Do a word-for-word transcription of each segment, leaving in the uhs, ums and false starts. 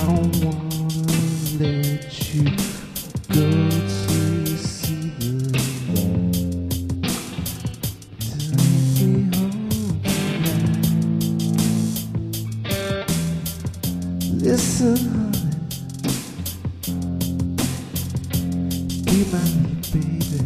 don't wanna let you go to see the light. Take me home tonight. Listen, honey, be my little baby.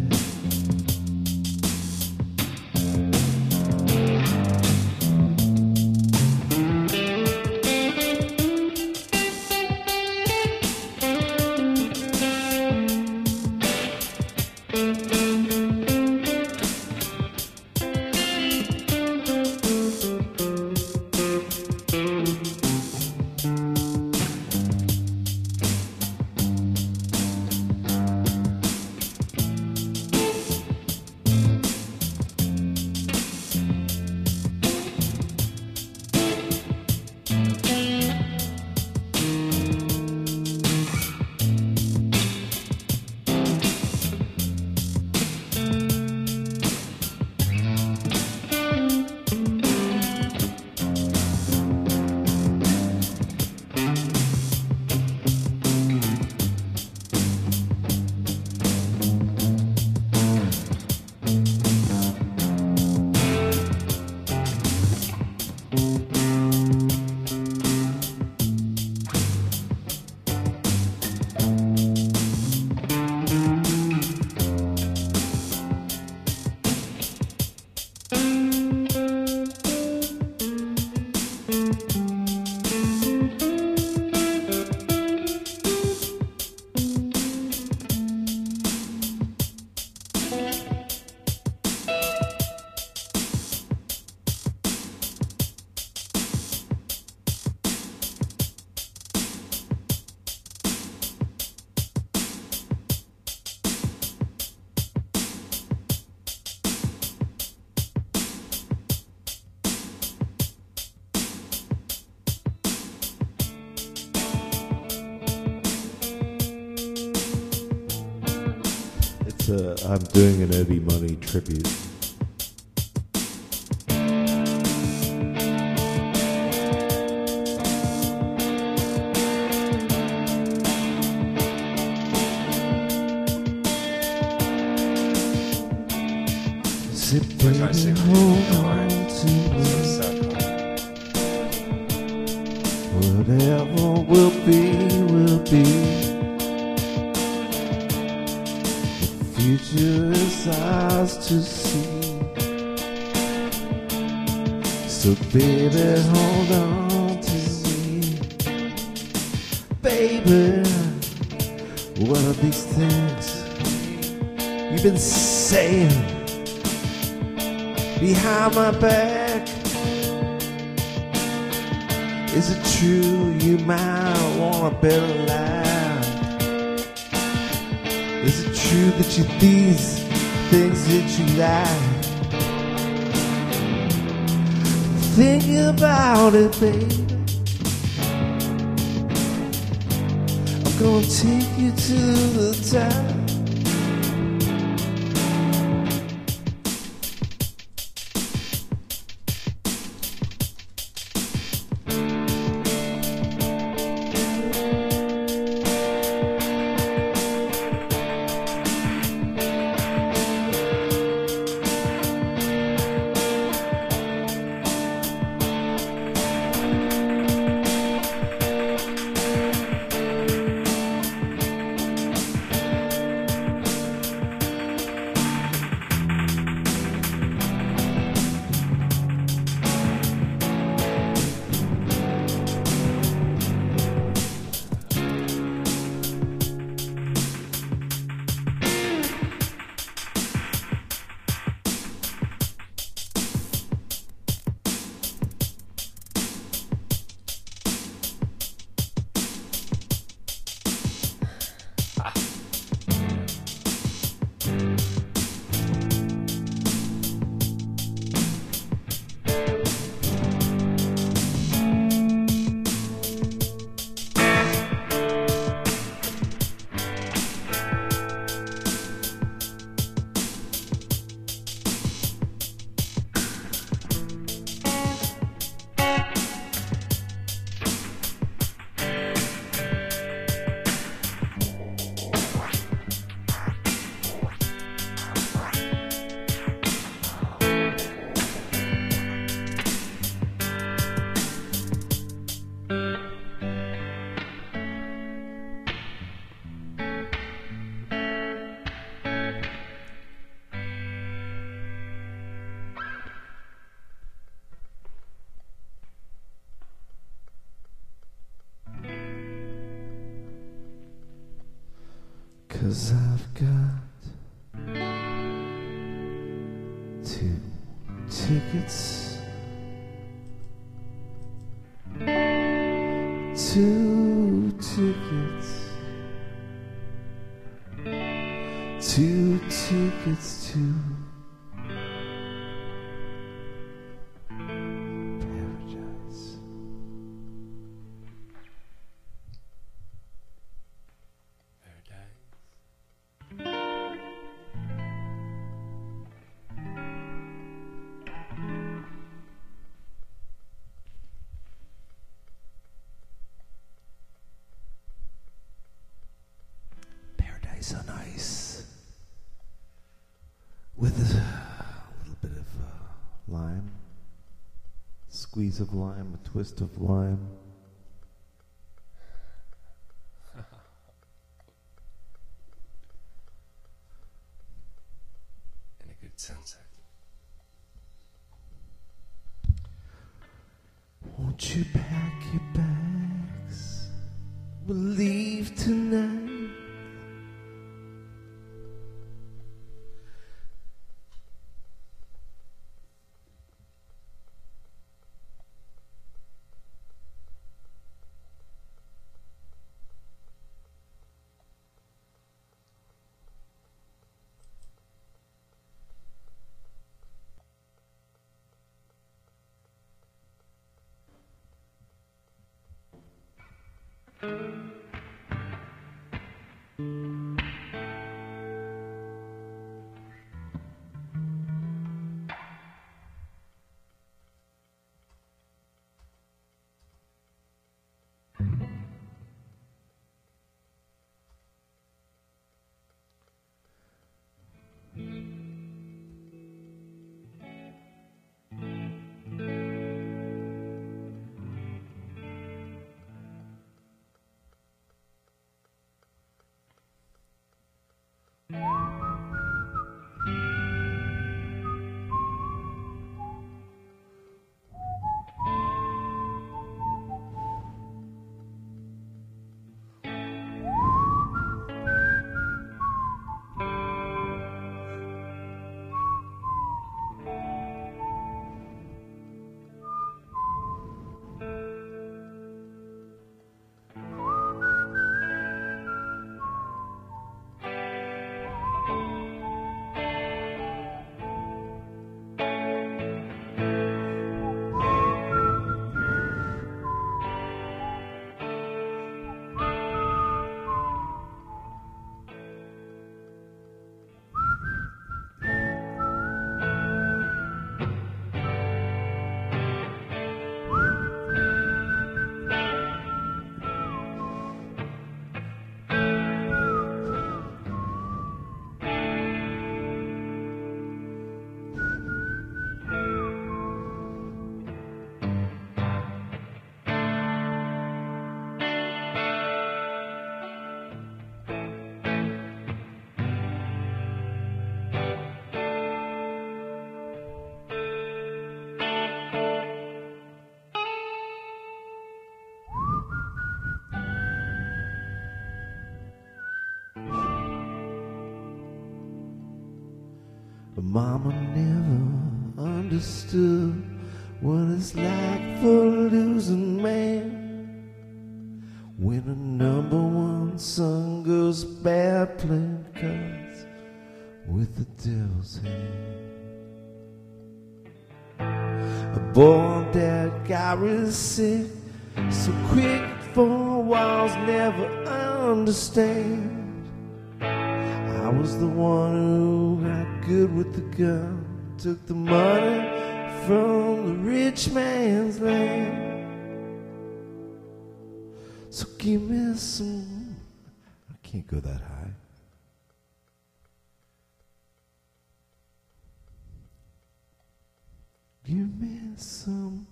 Uh, I'm doing an Eddie Money tribute. Sit baby, hold on to me. Whatever will be, will be. Future is ours to see. So baby, hold on to me. Baby, what are these things you've been saying behind my back? Is it true you might want a better life? Is it true that you these things that you like? Think about it, baby. I'm gonna take you to the top. 'cause I've got two tickets, two tickets, two tickets to paradise. Paradise on ice with a little bit of uh, lime, squeeze of lime, a twist of lime. And a good sunset. Won't you pack your bags? We'll leave tonight. But Mama never understood what it's like for a losing man. When a number one son goes bad playing cards with the devil's hand. A boy that got really sick, so quick four walls never understand. I was the one who got good with the gun, took the money from the rich man's land. So give me some, I can't go that high. Give me some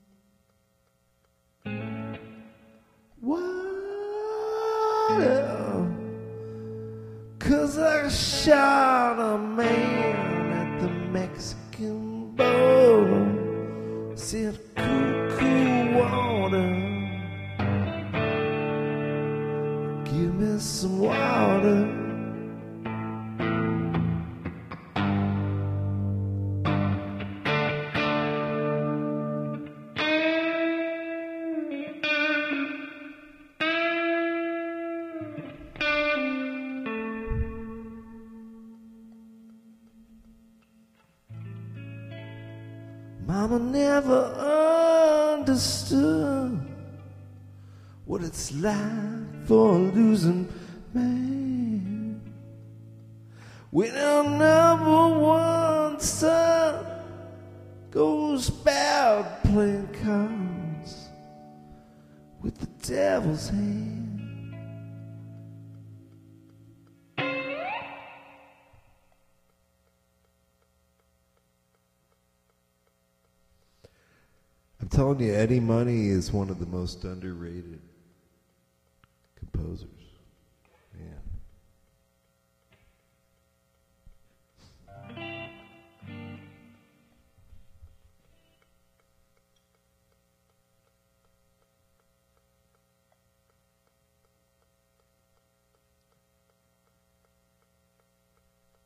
water, 'cause I shot a man at the Mexican border. Said cool, cool water. Give me some water. Mama never understood what it's like for a losing man. When our number one son goes bad playing cards with the devil's hand. I'm telling you, Eddie Money is one of the most underrated composers.